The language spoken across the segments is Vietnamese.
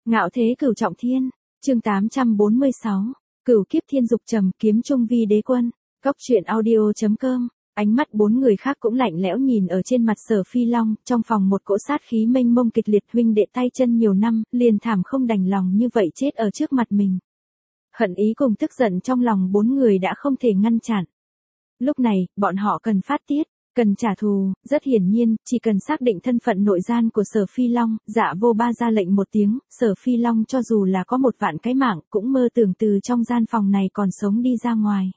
Ngạo thế cửu trọng thiên, chương 846, cửu kiếp thiên dục trầm kiếm trung vi đế quân, góc truyện audio.com. Ánh mắt bốn người khác cũng lạnh lẽo nhìn ở trên mặt Sở Phi Long, trong phòng một cỗ sát khí mênh mông kịch liệt, huynh đệ tay chân nhiều năm, liền thảm không đành lòng như vậy chết ở trước mặt mình. Hận ý cùng tức giận trong lòng bốn người đã không thể ngăn chặn. Lúc này, bọn họ cần phát tiết, cần trả thù, rất hiển nhiên, chỉ cần xác định thân phận nội gian của Sở Phi Long, Dạ Vô Ba ra lệnh một tiếng, Sở Phi Long cho dù là có 1.000.000 cái mạng, cũng mơ tưởng từ trong gian phòng này còn sống đi ra ngoài.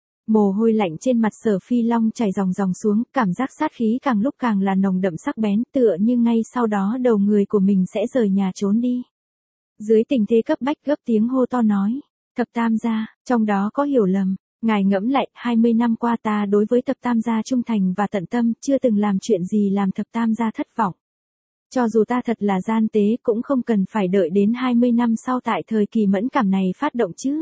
Mồ hôi lạnh trên mặt Sở Phi Long chảy ròng ròng xuống, cảm giác sát khí càng lúc càng là nồng đậm sắc bén, tựa như ngay sau đó đầu người của mình sẽ rời nhà trốn đi. Dưới tình thế cấp bách gấp tiếng hô to nói, Thập Tam gia, trong đó có hiểu lầm. Ngài ngẫm lại, 20 năm qua ta đối với Thập Tam gia trung thành và tận tâm, chưa từng làm chuyện gì làm Thập Tam gia thất vọng. Cho dù ta thật là gian tế cũng không cần phải đợi đến 20 năm sau tại thời kỳ mẫn cảm này phát động chứ.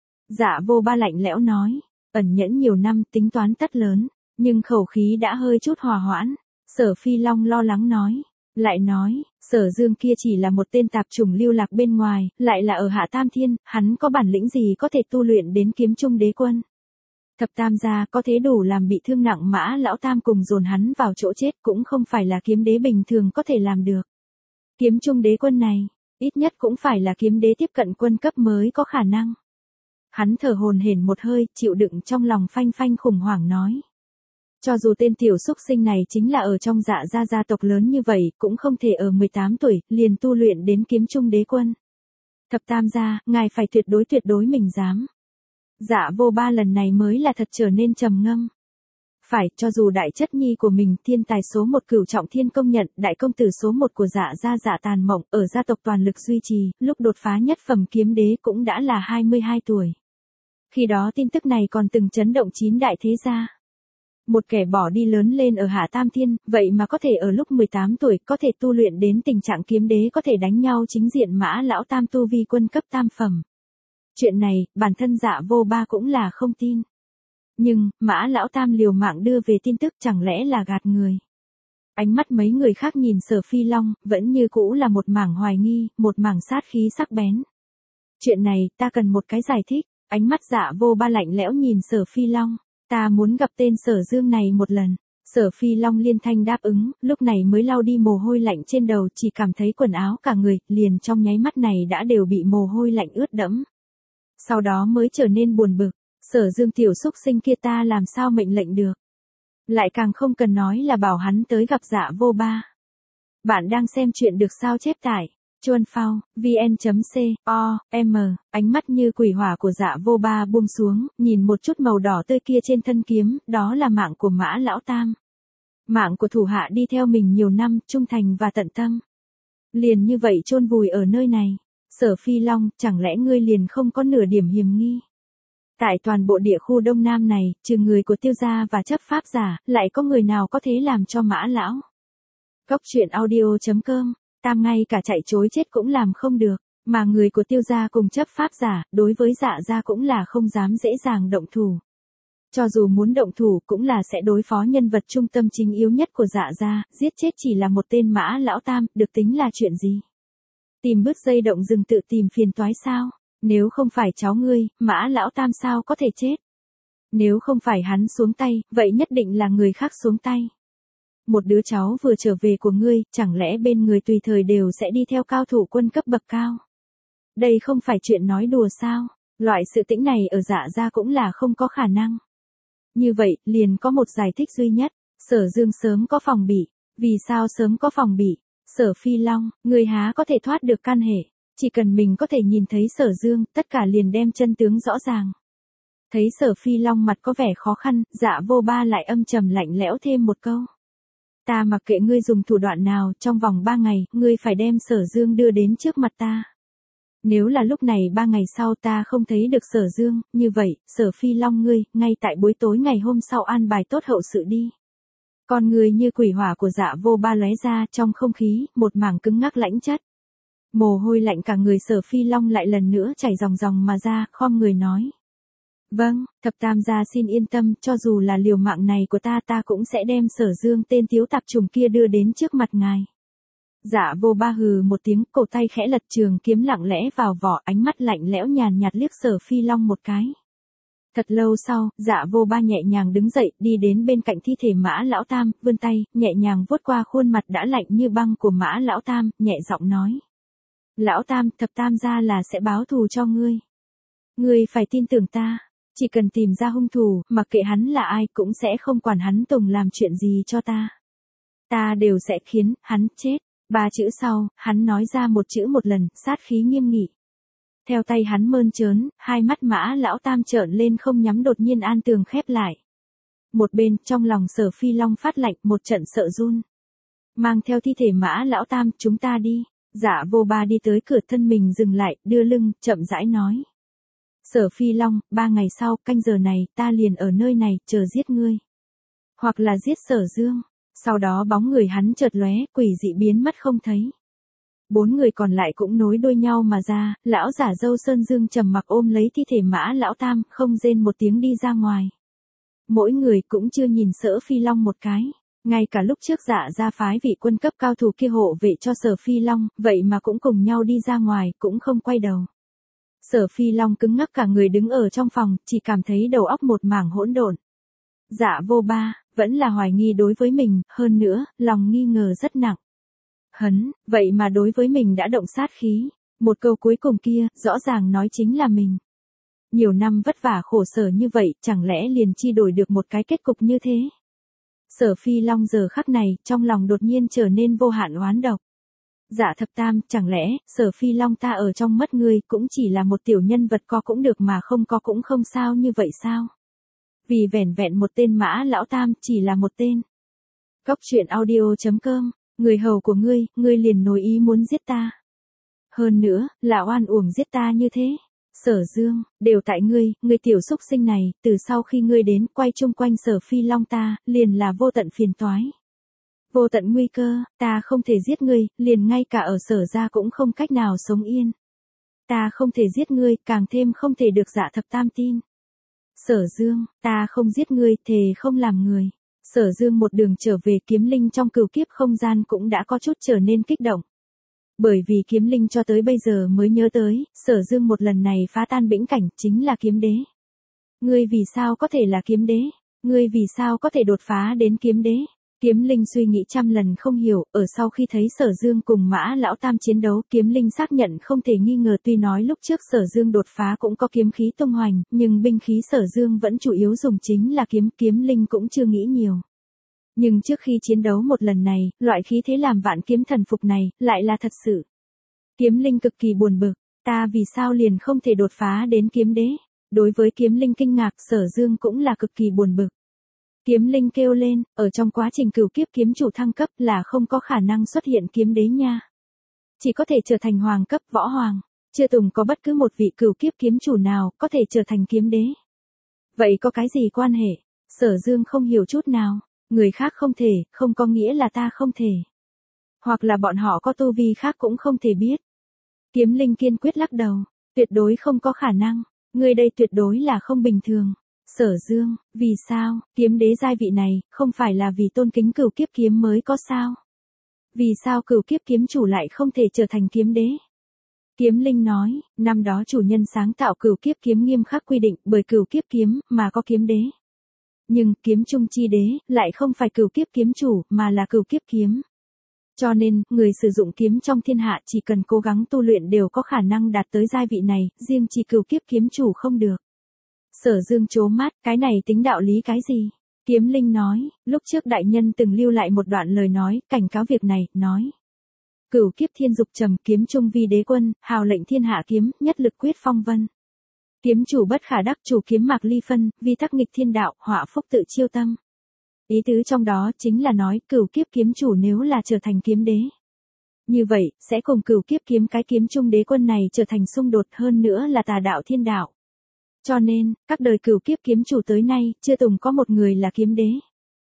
Dạ Vô Ba lạnh lẽo nói, ẩn nhẫn nhiều năm tính toán tất lớn, nhưng khẩu khí đã hơi chút hòa hoãn. Sở Phi Long lo lắng nói, lại nói, Sở Dương kia chỉ là một tên tạp chủng lưu lạc bên ngoài, lại là ở Hạ Tam Thiên, hắn có bản lĩnh gì có thể tu luyện đến kiếm trung đế quân. Thập Tam gia có thế đủ làm bị thương nặng Mã Lão Tam cùng dồn hắn vào chỗ chết, cũng không phải là kiếm đế bình thường có thể làm được. Kiếm trung đế quân này, ít nhất cũng phải là kiếm đế tiếp cận quân cấp mới có khả năng. Hắn thở hổn hển một hơi, chịu đựng trong lòng phanh phanh khủng hoảng nói. Cho dù tên tiểu xúc sinh này chính là ở trong Dạ gia tộc lớn như vậy, cũng không thể ở 18 tuổi, liền tu luyện đến kiếm trung đế quân. Thập Tam gia, ngài phải tuyệt đối mình dám. Dạ Vô Ba lần này mới là thật trở nên trầm ngâm. Phải, cho dù đại chất nhi của mình, thiên tài số 1 Cửu Trọng Thiên công nhận, đại công tử số 1 của Dạ gia Dạ Tàn Mộng, ở gia tộc toàn lực duy trì, lúc đột phá nhất phẩm kiếm đế cũng đã là 22 tuổi. Khi đó tin tức này còn từng chấn động 9 đại thế gia. Một kẻ bỏ đi lớn lên ở Hạ Tam Thiên, vậy mà có thể ở lúc 18 tuổi có thể tu luyện đến tình trạng kiếm đế, có thể đánh nhau chính diện Mã Lão Tam tu vi quân cấp tam phẩm. Chuyện này, bản thân Dạ Vô Ba cũng là không tin. Nhưng, Mã Lão Tam liều mạng đưa về tin tức chẳng lẽ là gạt người. Ánh mắt mấy người khác nhìn Sở Phi Long, vẫn như cũ là một mảng hoài nghi, một mảng sát khí sắc bén. Chuyện này, ta cần một cái giải thích. Ánh mắt Dạ Vô Ba lạnh lẽo nhìn Sở Phi Long. Ta muốn gặp tên Sở Dương này một lần. Sở Phi Long liên thanh đáp ứng, lúc này mới lau đi mồ hôi lạnh trên đầu, chỉ cảm thấy quần áo cả người, liền trong nháy mắt này đã đều bị mồ hôi lạnh ướt đẫm. Sau đó mới trở nên buồn bực, Sở Dương tiểu xúc sinh kia ta làm sao mệnh lệnh được. Lại càng không cần nói là bảo hắn tới gặp Dạ Vô Ba. Bạn đang xem chuyện được sao chép tải. Chuan phao, vn.com, ánh mắt như quỷ hỏa của Dạ Vô Ba buông xuống, nhìn một chút màu đỏ tươi kia trên thân kiếm, đó là mạng của Mã Lão Tam. Mạng của thủ hạ đi theo mình nhiều năm, trung thành và tận tâm. Liền như vậy chôn vùi ở nơi này. Sở Phi Long, chẳng lẽ ngươi liền không có nửa điểm hiềm nghi? Tại toàn bộ địa khu Đông Nam này, trừ người của Tiêu gia và chấp pháp giả, lại có người nào có thế làm cho Mã Lão? Góc truyện audio.com. Tam ngay cả chạy chối chết cũng làm không được, mà người của Tiêu gia cùng chấp pháp giả, đối với Dạ gia cũng là không dám dễ dàng động thủ. Cho dù muốn động thủ cũng là sẽ đối phó nhân vật trung tâm chính yếu nhất của Dạ gia, giết chết chỉ là một tên Mã Lão Tam, được tính là chuyện gì? Tìm bứt dây động rừng tự tìm phiền toái sao? Nếu không phải cháu ngươi, Mã Lão Tam sao có thể chết? Nếu không phải hắn xuống tay, vậy nhất định là người khác xuống tay. Một đứa cháu vừa trở về của ngươi, chẳng lẽ bên người tùy thời đều sẽ đi theo cao thủ quân cấp bậc cao? Đây không phải chuyện nói đùa sao? Loại sự tĩnh này ở Dạ gia cũng là không có khả năng. Như vậy, liền có một giải thích duy nhất, Sở Dương sớm có phòng bị. Vì sao sớm có phòng bị? Sở Phi Long, ngươi há có thể thoát được can hệ, chỉ cần mình có thể nhìn thấy Sở Dương, tất cả liền đem chân tướng rõ ràng. Thấy Sở Phi Long mặt có vẻ khó khăn, Dạ Vô Ba lại âm trầm lạnh lẽo thêm một câu. Ta mặc kệ ngươi dùng thủ đoạn nào, trong vòng 3 ngày, ngươi phải đem Sở Dương đưa đến trước mặt ta. Nếu là lúc này 3 ngày sau ta không thấy được Sở Dương, như vậy, Sở Phi Long ngươi, ngay tại buổi tối ngày hôm sau an bài tốt hậu sự đi. Con người như quỷ hỏa của Dạ Vô Ba lóe ra trong không khí, một mảng cứng ngắc lãnh chất. Mồ hôi lạnh cả người Sở Phi Long lại lần nữa chảy ròng ròng mà ra, khom người nói. Vâng, Thập Tam gia xin yên tâm, cho dù là liều mạng này của ta cũng sẽ đem Sở Dương tên thiếu tạp chủng kia đưa đến trước mặt ngài. Dạ vô ba hừ một tiếng, cổ tay khẽ lật trường kiếm lặng lẽ vào vỏ, ánh mắt lạnh lẽo nhàn nhạt liếc Sở Phi Long một cái. Thật lâu sau, dạ vô ba nhẹ nhàng đứng dậy, đi đến bên cạnh thi thể Mã Lão Tam, vươn tay, nhẹ nhàng vuốt qua khuôn mặt đã lạnh như băng của Mã Lão Tam, nhẹ giọng nói. Lão Tam, thập tam gia là sẽ báo thù cho ngươi. Ngươi phải tin tưởng ta, chỉ cần tìm ra hung thủ, mặc kệ hắn là ai cũng sẽ không quản hắn Tùng làm chuyện gì cho ta. Ta đều sẽ khiến hắn chết. 3 chữ sau, hắn nói ra một chữ một lần, sát khí nghiêm nghị. Theo tay hắn mơn trớn, hai mắt Mã Lão Tam trợn lên không nhắm, đột nhiên an tường khép lại. Một bên, trong lòng Sở Phi Long phát lạnh, một trận sợ run. Mang theo thi thể Mã Lão Tam, chúng ta đi. Dạ vô ba đi tới cửa, thân mình dừng lại, đưa lưng, chậm rãi nói. Sở Phi Long, 3 ngày sau, canh giờ này, ta liền ở nơi này, chờ giết ngươi. Hoặc là giết Sở Dương. Sau đó bóng người hắn chợt lóe, quỷ dị biến mất không thấy. 4 người còn lại cũng nối đuôi nhau mà ra, lão giả râu Sơn Dương trầm mặc ôm lấy thi thể Mã Lão Tam, không rên một tiếng đi ra ngoài. Mỗi người cũng chưa nhìn Sở Phi Long một cái. Ngay cả lúc trước Dạ ra phái vị quân cấp cao thủ kia hộ vệ cho Sở Phi Long, vậy mà cũng cùng nhau đi ra ngoài, cũng không quay đầu. Sở Phi Long cứng ngắc cả người đứng ở trong phòng, chỉ cảm thấy đầu óc một mảng hỗn độn. Dạ vô ba, vẫn là hoài nghi đối với mình, hơn nữa, lòng nghi ngờ rất nặng. Hắn, vậy mà đối với mình đã động sát khí. Một câu cuối cùng kia, rõ ràng nói chính là mình. Nhiều năm vất vả khổ sở như vậy, chẳng lẽ liền chi đổi được một cái kết cục như thế? Sở Phi Long giờ khắc này, trong lòng đột nhiên trở nên vô hạn oán độc. Dạ thập tam, chẳng lẽ, Sở Phi Long ta ở trong mắt ngươi, cũng chỉ là một tiểu nhân vật, có cũng được mà không có cũng không sao như vậy sao? Vì vẻn vẹn một tên Mã Lão Tam, chỉ là một tên. Cóc truyện audio.com, người hầu của ngươi liền nổi ý muốn giết ta. Hơn nữa, là oan uổng giết ta như thế. Sở Dương, đều tại ngươi tiểu xúc sinh này, từ sau khi ngươi đến, quay chung quanh Sở Phi Long ta, liền là vô tận phiền toái. Vô tận nguy cơ, ta không thể giết ngươi, liền ngay cả ở Sở gia cũng không cách nào sống yên. Ta không thể giết ngươi, càng thêm không thể được Dạ thập tam tin. Sở Dương, ta không giết ngươi, thề không làm người. Sở Dương một đường trở về, kiếm linh trong cửu kiếp không gian cũng đã có chút trở nên kích động. Bởi vì kiếm linh cho tới bây giờ mới nhớ tới, Sở Dương một lần này phá tan bĩnh cảnh, chính là kiếm đế. Ngươi vì sao có thể là kiếm đế? Ngươi vì sao có thể đột phá đến kiếm đế? Kiếm linh suy nghĩ trăm lần không hiểu, ở sau khi thấy Sở Dương cùng Mã Lão Tam chiến đấu, kiếm linh xác nhận không thể nghi ngờ, tuy nói lúc trước Sở Dương đột phá cũng có kiếm khí tung hoành, nhưng binh khí Sở Dương vẫn chủ yếu dùng chính là kiếm, kiếm linh cũng chưa nghĩ nhiều. Nhưng trước khi chiến đấu một lần này, loại khí thế làm vạn kiếm thần phục này, lại là thật sự. Kiếm linh cực kỳ buồn bực, ta vì sao liền không thể đột phá đến kiếm đế? Đối với kiếm linh kinh ngạc, Sở Dương cũng là cực kỳ buồn bực. Kiếm linh kêu lên, ở trong quá trình cửu kiếp kiếm chủ thăng cấp là không có khả năng xuất hiện kiếm đế nha. Chỉ có thể trở thành hoàng cấp võ hoàng, chưa từng có bất cứ một vị cửu kiếp kiếm chủ nào có thể trở thành kiếm đế. Vậy có cái gì quan hệ? Sở Dương không hiểu chút nào, người khác không thể, không có nghĩa là ta không thể. Hoặc là bọn họ có tu vi khác cũng không thể biết. Kiếm linh kiên quyết lắc đầu, tuyệt đối không có khả năng, người đây tuyệt đối là không bình thường. Sở Dương, vì sao, kiếm đế giai vị này, không phải là vì tôn kính cửu kiếp kiếm mới có sao? Vì sao cửu kiếp kiếm chủ lại không thể trở thành kiếm đế? Kiếm linh nói, năm đó chủ nhân sáng tạo cửu kiếp kiếm nghiêm khắc quy định, bởi cửu kiếp kiếm mà có kiếm đế. Nhưng kiếm trung chi đế lại không phải cửu kiếp kiếm chủ mà là cửu kiếp kiếm. Cho nên, người sử dụng kiếm trong thiên hạ chỉ cần cố gắng tu luyện đều có khả năng đạt tới giai vị này, riêng chỉ cửu kiếp kiếm chủ không được. Sở Dương trố mắt, cái này tính đạo lý cái gì? Kiếm linh nói, lúc trước đại nhân từng lưu lại một đoạn lời nói, cảnh cáo việc này, nói. Cửu kiếp thiên dục trầm, kiếm trung vi đế quân, hào lệnh thiên hạ kiếm, nhất lực quyết phong vân. Kiếm chủ bất khả đắc, chủ kiếm mạc ly phân, vi tắc nghịch thiên đạo, họa phúc tự chiêu tâm. Ý tứ trong đó chính là nói, cửu kiếp kiếm chủ nếu là trở thành kiếm đế. Như vậy, sẽ cùng cửu kiếp kiếm cái kiếm trung đế quân này trở thành xung đột, hơn nữa là tà đạo thiên đạo. Cho nên, các đời cửu kiếp kiếm chủ tới nay, chưa từng có một người là kiếm đế.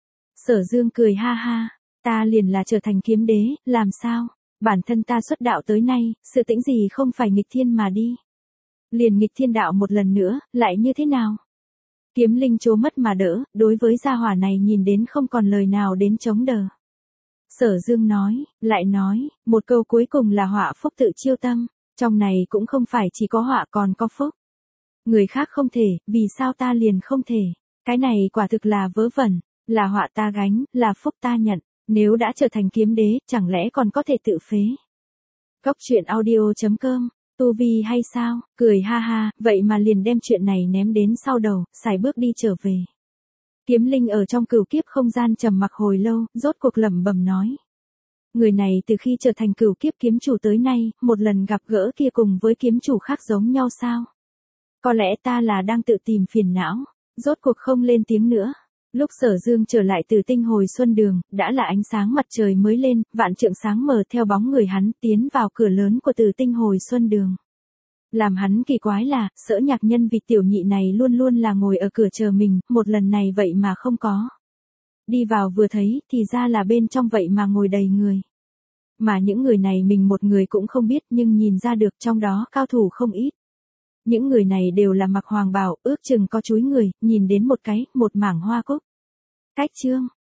Sở Dương cười ha ha, ta liền là trở thành kiếm đế, làm sao? Bản thân ta xuất đạo tới nay, sự tĩnh gì không phải nghịch thiên mà đi. Liền nghịch thiên đạo một lần nữa, lại như thế nào? Kiếm linh trố mất mà đỡ, đối với gia hỏa này nhìn đến không còn lời nào đến chống đỡ. Sở Dương lại nói, một câu cuối cùng là họa phúc tự chiêu tâm, trong này cũng không phải chỉ có họa còn có phúc. Người khác không thể, vì sao ta liền không thể? Cái này quả thực là vớ vẩn, là họa ta gánh, là phúc ta nhận, nếu đã trở thành kiếm đế, chẳng lẽ còn có thể tự phế? Góc truyện audio.com, tu vi hay sao? Cười ha ha, vậy mà liền đem chuyện này ném đến sau đầu, xài bước đi trở về. Kiếm Linh ở trong cửu kiếp không gian trầm mặc hồi lâu, rốt cuộc lẩm bẩm nói. Người này từ khi trở thành cửu kiếp kiếm chủ tới nay, một lần gặp gỡ kia cùng với kiếm chủ khác giống nhau sao? Có lẽ ta là đang tự tìm phiền não, rốt cuộc không lên tiếng nữa. Lúc Sở Dương trở lại từ tinh hồi xuân đường, đã là ánh sáng mặt trời mới lên, vạn trượng sáng mờ theo bóng người hắn tiến vào cửa lớn của từ tinh hồi xuân đường. Làm hắn kỳ quái là, Sở Nhạc Nhân Vịt tiểu nhị này luôn luôn là ngồi ở cửa chờ mình, một lần này vậy mà không có. Đi vào vừa thấy, thì ra là bên trong vậy mà ngồi đầy người. Mà những người này mình một người cũng không biết nhưng nhìn ra được trong đó cao thủ không ít. Những người này đều là mặc hoàng bào, ước chừng có chúi người, nhìn đến một mảng hoa cúc. Cách chương.